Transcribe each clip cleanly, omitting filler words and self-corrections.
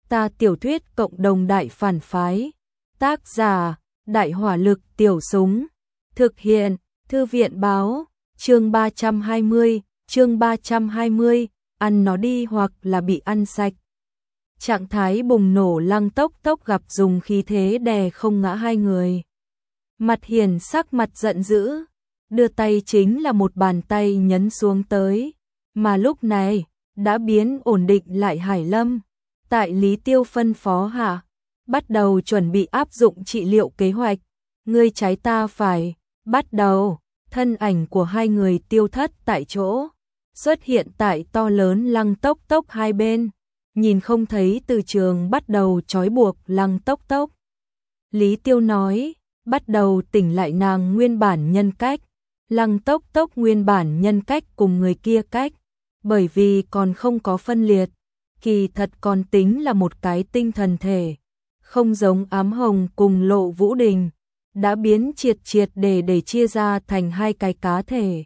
Ta tiểu thuyết cộng đồng đại phản phái. Tác giả, Đại hỏa lực tiểu súng. Thực hiện, Thư viện báo, chương 320, ăn nó đi hoặc là bị ăn sạch. Trạng thái bùng nổ Lăng Tốc Tốc gặp dùng khí thế đè không ngã hai người. Mặt Hiền sắc mặt giận dữ, đưa tay chính là một bàn tay nhấn xuống tới, mà lúc này đã biến ổn định lại Hải Lâm. Tại Lý Tiêu phân phó hạ, bắt đầu chuẩn bị áp dụng trị liệu kế hoạch, ngươi trái ta phải, bắt đầu. Thân ảnh của hai người tiêu thất tại chỗ, xuất hiện tại to lớn Lăng Tốc Tốc hai bên, nhìn không thấy từ trường bắt đầu trói buộc Lăng Tốc Tốc. Lý Tiêu nói, bắt đầu tỉnh lại nàng nguyên bản nhân cách. Lăng Tốc Tốc nguyên bản nhân cách cùng người kia cách, bởi vì còn không có phân liệt, kỳ thật còn tính là một cái tinh thần thể, không giống Ám Hồng cùng Lộ Vũ Đình, đã biến triệt để chia ra thành hai cái cá thể.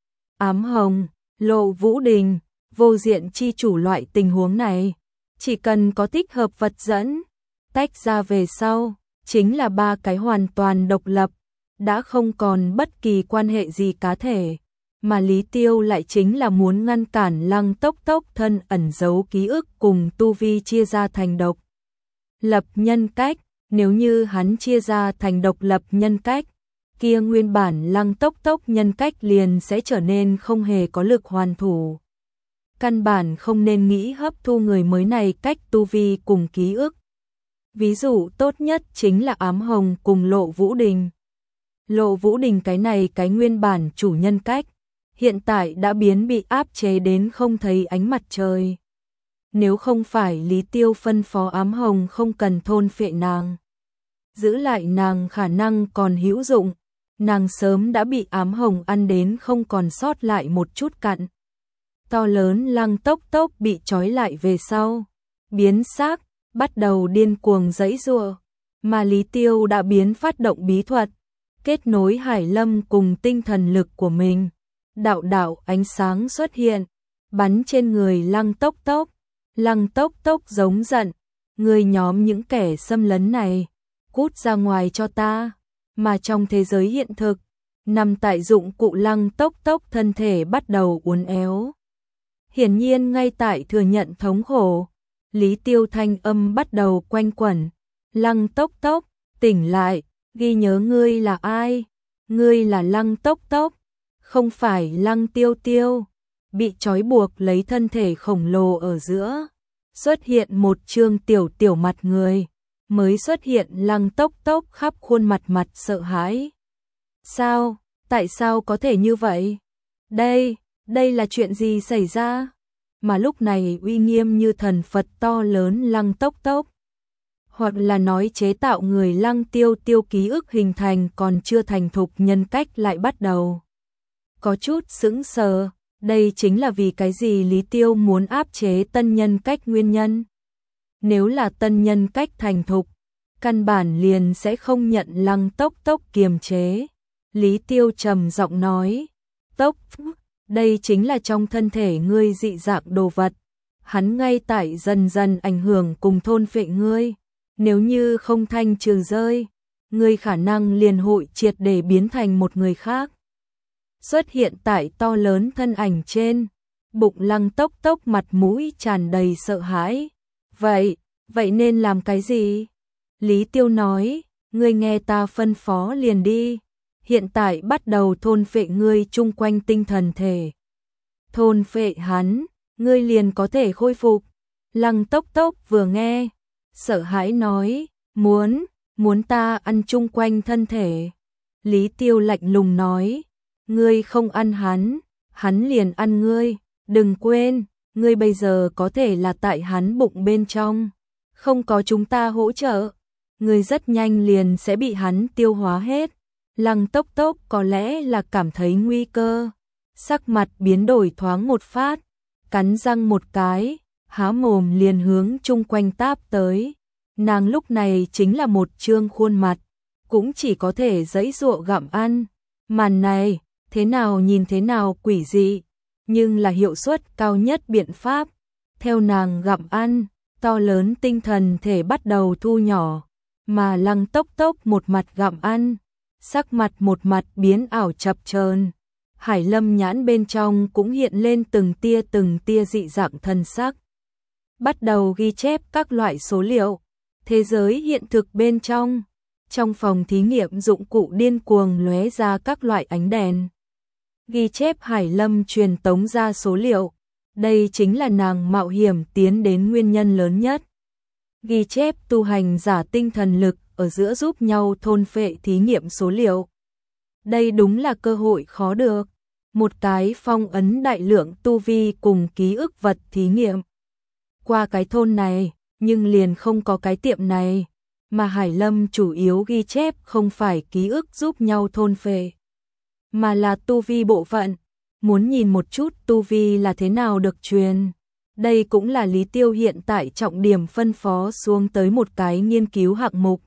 Ám Hồng, Lộ Vũ Đình, vô diện chi chủ loại tình huống này, chỉ cần có thích hợp vật dẫn, tách ra về sau, chính là ba cái hoàn toàn độc lập, đã không còn bất kỳ quan hệ gì cá thể, mà Lý Tiêu lại chính là muốn ngăn cản Lăng Tốc Tốc thân ẩn giấu ký ức cùng tu vi chia ra thành độc lập nhân cách. Nếu như hắn chia ra thành độc lập nhân cách, kia nguyên bản Lăng Tốc Tốc nhân cách liền sẽ trở nên không hề có lực hoàn thủ. Căn bản không nên nghĩ hấp thu người mới này cách tu vi cùng ký ức. Ví dụ tốt nhất chính là Ám Hồng cùng Lộ Vũ Đình. Lộ Vũ Đình cái này cái nguyên bản chủ nhân cách, hiện tại đã biến bị áp chế đến không thấy ánh mặt trời. Nếu không phải Lý Tiêu phân phó Ám Hồng không cần thôn phệ nàng, giữ lại nàng khả năng còn hữu dụng, nàng sớm đã bị Ám Hồng ăn đến không còn sót lại một chút cặn. To lớn Lăng Tốc Tốc bị trói lại về sau, biến xác, bắt đầu điên cuồng giãy giụa, mà Lý Tiêu đã biến phát động bí thuật, kết nối Hải Lâm cùng tinh thần lực của mình. Đạo ánh sáng xuất hiện, bắn trên người Lăng Tốc Tốc. Lăng Tốc Tốc giống giận, người nhóm những kẻ xâm lấn này, cút ra ngoài cho ta. Mà trong thế giới hiện thực, nằm tại dụng cụ Lăng Tốc Tốc thân thể bắt đầu uốn éo. Hiển nhiên ngay tại thừa nhận thống khổ, Lý Tiêu thanh âm bắt đầu quanh quẩn. Lăng Tốc Tốc, tỉnh lại, ghi nhớ ngươi là ai? Ngươi là Lăng Tốc Tốc, không phải Lăng Tiêu Tiêu. Bị trói buộc lấy thân thể khổng lồ ở giữa, xuất hiện một trương tiểu mặt người, mới xuất hiện Lăng Tốc Tốc khắp khuôn mặt sợ hãi. Sao? Tại sao có thể như vậy? Đây là chuyện gì xảy ra? Mà lúc này uy nghiêm như thần Phật to lớn Lăng Tốc Tốc, hoặc là nói chế tạo người Lăng Tiêu Tiêu ký ức hình thành còn chưa thành thục nhân cách lại bắt đầu có chút sững sờ. Đây chính là vì cái gì Lý Tiêu muốn áp chế tân nhân cách nguyên nhân. Nếu là tân nhân cách thành thục, căn bản liền sẽ không nhận Lăng Tốc Tốc kiềm chế. Lý Tiêu trầm giọng nói, Tốc, đây chính là trong thân thể ngươi dị dạng đồ vật. Hắn ngay tại dần dần ảnh hưởng cùng thôn phệ ngươi. Nếu như không thanh trừ rơi, ngươi khả năng liền hội triệt để biến thành một người khác. Xuất hiện tại to lớn thân ảnh trên, bụng Lăng Tốc Tốc mặt mũi tràn đầy sợ hãi. Vậy nên làm cái gì? Lý Tiêu nói, ngươi nghe ta phân phó liền đi. Hiện tại bắt đầu thôn phệ ngươi chung quanh tinh thần thể. Thôn phệ hắn, ngươi liền có thể khôi phục. Lăng Tốc Tốc vừa nghe, sợ hãi nói, muốn ta ăn chung quanh thân thể. Lý Tiêu lạnh lùng nói, ngươi không ăn hắn liền ăn ngươi. Đừng quên, ngươi bây giờ có thể là tại hắn bụng bên trong, không có chúng ta hỗ trợ, ngươi rất nhanh liền sẽ bị hắn tiêu hóa hết. Lăng Tốc Tốc có lẽ là cảm thấy nguy cơ, sắc mặt biến đổi thoáng một phát, cắn răng một cái, há mồm liền hướng chung quanh táp tới. Nàng lúc này chính là một trương khuôn mặt, cũng chỉ có thể giãy giụa gặm ăn. Màn này, thế nào nhìn thế nào quỷ dị, nhưng là hiệu suất cao nhất biện pháp. Theo nàng gặm ăn, to lớn tinh thần thể bắt đầu thu nhỏ, mà Lăng Tốc Tốc một mặt gặm ăn, sắc mặt một mặt biến ảo chập chờn. Hải Lâm nhãn bên trong cũng hiện lên từng tia dị dạng thần sắc. Bắt đầu ghi chép các loại số liệu, thế giới hiện thực bên trong. Trong phòng thí nghiệm dụng cụ điên cuồng lóe ra các loại ánh đèn. Ghi chép Hải Lâm truyền tống ra số liệu, đây chính là nàng mạo hiểm tiến đến nguyên nhân lớn nhất. Ghi chép tu hành giả tinh thần lực ở giữa giúp nhau thôn phệ thí nghiệm số liệu. Đây đúng là cơ hội khó được. Một cái phong ấn đại lượng tu vi cùng ký ức vật thí nghiệm. Qua cái thôn này, nhưng liền không có cái tiệm này, mà Hải Lâm chủ yếu ghi chép không phải ký ức giúp nhau thôn phệ, mà là tu vi bộ phận. Muốn nhìn một chút tu vi là thế nào được truyền. Đây cũng là Lý Tiêu hiện tại trọng điểm phân phó xuống tới một cái nghiên cứu hạng mục.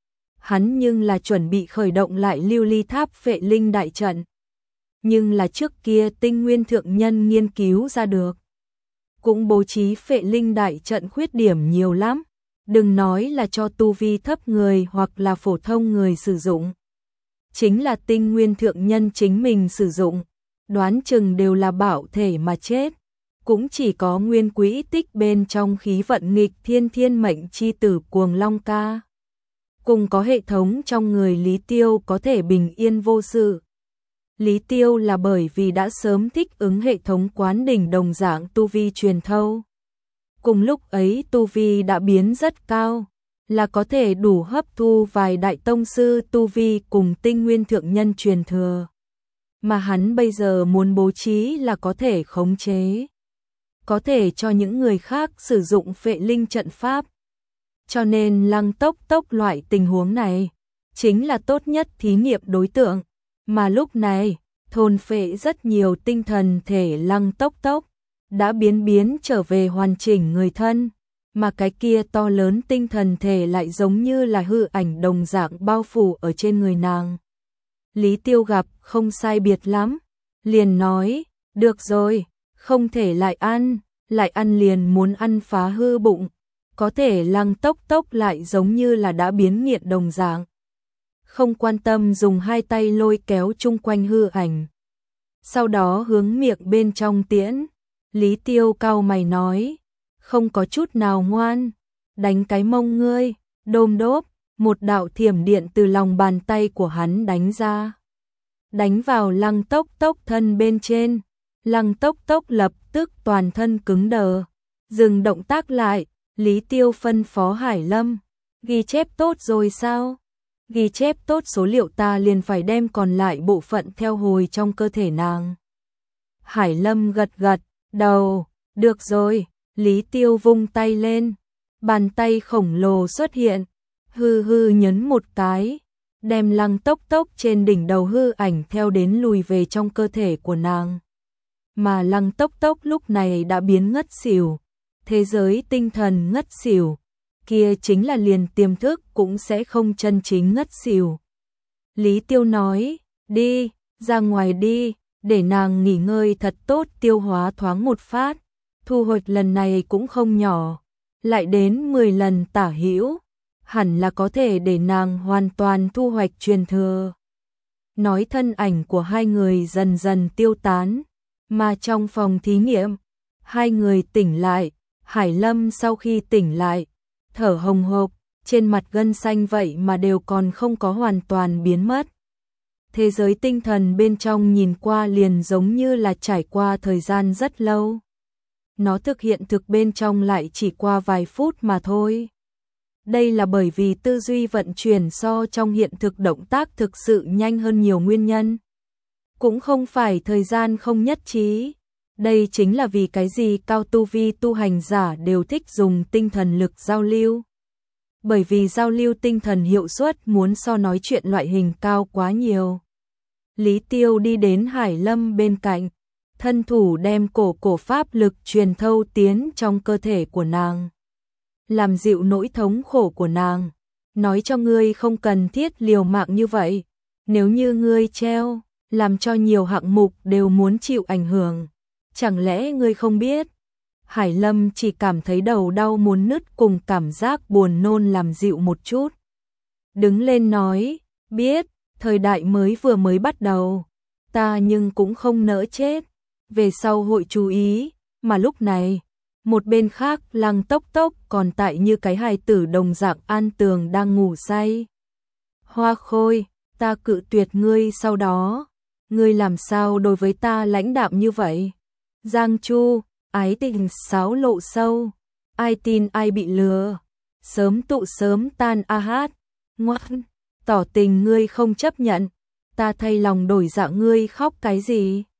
Hắn nhưng là chuẩn bị khởi động lại lưu ly tháp phệ linh đại trận. Nhưng là trước kia Tinh Nguyên thượng nhân nghiên cứu ra được. Cũng bố trí phệ linh đại trận khuyết điểm nhiều lắm. Đừng nói là cho tu vi thấp người hoặc là phổ thông người sử dụng. Chính là Tinh Nguyên thượng nhân chính mình sử dụng, đoán chừng đều là bảo thể mà chết. Cũng chỉ có nguyên quỹ tích bên trong khí vận nghịch thiên mệnh chi tử Cuồng Long ca. Cùng có hệ thống trong người Lý Tiêu có thể bình yên vô sự. Lý Tiêu là bởi vì đã sớm thích ứng hệ thống quán đỉnh đồng dạng tu vi truyền thâu. Cùng lúc ấy tu vi đã biến rất cao, là có thể đủ hấp thu vài đại tông sư tu vi cùng Tinh Nguyên thượng nhân truyền thừa. Mà hắn bây giờ muốn bố trí là có thể khống chế, có thể cho những người khác sử dụng phệ linh trận pháp. Cho nên Lăng Tốc Tốc loại tình huống này chính là tốt nhất thí nghiệm đối tượng. Mà lúc này, thôn phệ rất nhiều tinh thần thể Lăng Tốc Tốc đã biến trở về hoàn chỉnh người thân, mà cái kia to lớn tinh thần thể lại giống như là hư ảnh đồng dạng bao phủ ở trên người nàng. Lý Tiêu gặp không sai biệt lắm, liền nói, được rồi, không thể lại ăn liền muốn ăn phá hư bụng. Có thể Lăng Tốc Tốc lại giống như là đã biến nghiện đồng dạng. Không quan tâm dùng hai tay lôi kéo chung quanh hư ảnh. Sau đó hướng miệng bên trong tiễn. Lý Tiêu cau mày nói, không có chút nào ngoan, đánh cái mông ngươi. Đôm đốp, một đạo thiểm điện từ lòng bàn tay của hắn đánh ra. Đánh vào Lăng Tốc Tốc thân bên trên. Lăng Tốc Tốc lập tức toàn thân cứng đờ. Dừng động tác lại, Lý Tiêu phân phó Hải Lâm, ghi chép tốt rồi sao? Ghi chép tốt số liệu ta liền phải đem còn lại bộ phận theo hồi trong cơ thể nàng. Hải Lâm gật đầu, được rồi. Lý Tiêu vung tay lên, bàn tay khổng lồ xuất hiện, hư nhấn một cái, đem Lăng Tốc Tốc trên đỉnh đầu hư ảnh theo đến lùi về trong cơ thể của nàng. Mà Lăng Tốc Tốc lúc này đã biến ngất xỉu, thế giới tinh thần ngất xỉu, kia chính là liền tiềm thức cũng sẽ không chân chính ngất xỉu. Lý Tiêu nói, đi, ra ngoài đi, để nàng nghỉ ngơi thật tốt tiêu hóa thoáng một phát. Thu hoạch lần này cũng không nhỏ, lại đến 10 lần tả hữu, hẳn là có thể để nàng hoàn toàn thu hoạch truyền thừa. Nói thân ảnh của hai người dần dần tiêu tán, mà trong phòng thí nghiệm, hai người tỉnh lại. Hải Lâm sau khi tỉnh lại, thở hồng hộc, trên mặt gân xanh vậy mà đều còn không có hoàn toàn biến mất. Thế giới tinh thần bên trong nhìn qua liền giống như là trải qua thời gian rất lâu. Nó thực hiện thực bên trong lại chỉ qua vài phút mà thôi. Đây là bởi vì tư duy vận chuyển so trong hiện thực động tác thực sự nhanh hơn nhiều nguyên nhân. Cũng không phải thời gian không nhất trí. Đây chính là vì cái gì cao tu vi tu hành giả đều thích dùng tinh thần lực giao lưu. Bởi vì giao lưu tinh thần hiệu suất muốn so nói chuyện loại hình cao quá nhiều. Lý Tiêu đi đến Hải Lâm bên cạnh, thân thủ đem cổ pháp lực truyền thâu tiến trong cơ thể của nàng. Làm dịu nỗi thống khổ của nàng, nói cho ngươi không cần thiết liều mạng như vậy. Nếu như ngươi treo, làm cho nhiều hạng mục đều muốn chịu ảnh hưởng. Chẳng lẽ ngươi không biết? Hải Lâm chỉ cảm thấy đầu đau muốn nứt cùng cảm giác buồn nôn làm dịu một chút. Đứng lên nói, biết, thời đại mới bắt đầu, ta nhưng cũng không nỡ chết, về sau hội chú ý, mà lúc này, một bên khác Lăng Tốc Tốc còn tại như cái hài tử đồng dạng an tường đang ngủ say. Hoa Khôi, ta cự tuyệt ngươi sau đó, ngươi làm sao đối với ta lãnh đạm như vậy? Giang Chu, ái tình xáo lộ sâu, ai tin ai bị lừa, sớm tụ sớm tan a hát, ngoan, tỏ tình ngươi không chấp nhận, ta thay lòng đổi dạ ngươi khóc cái gì?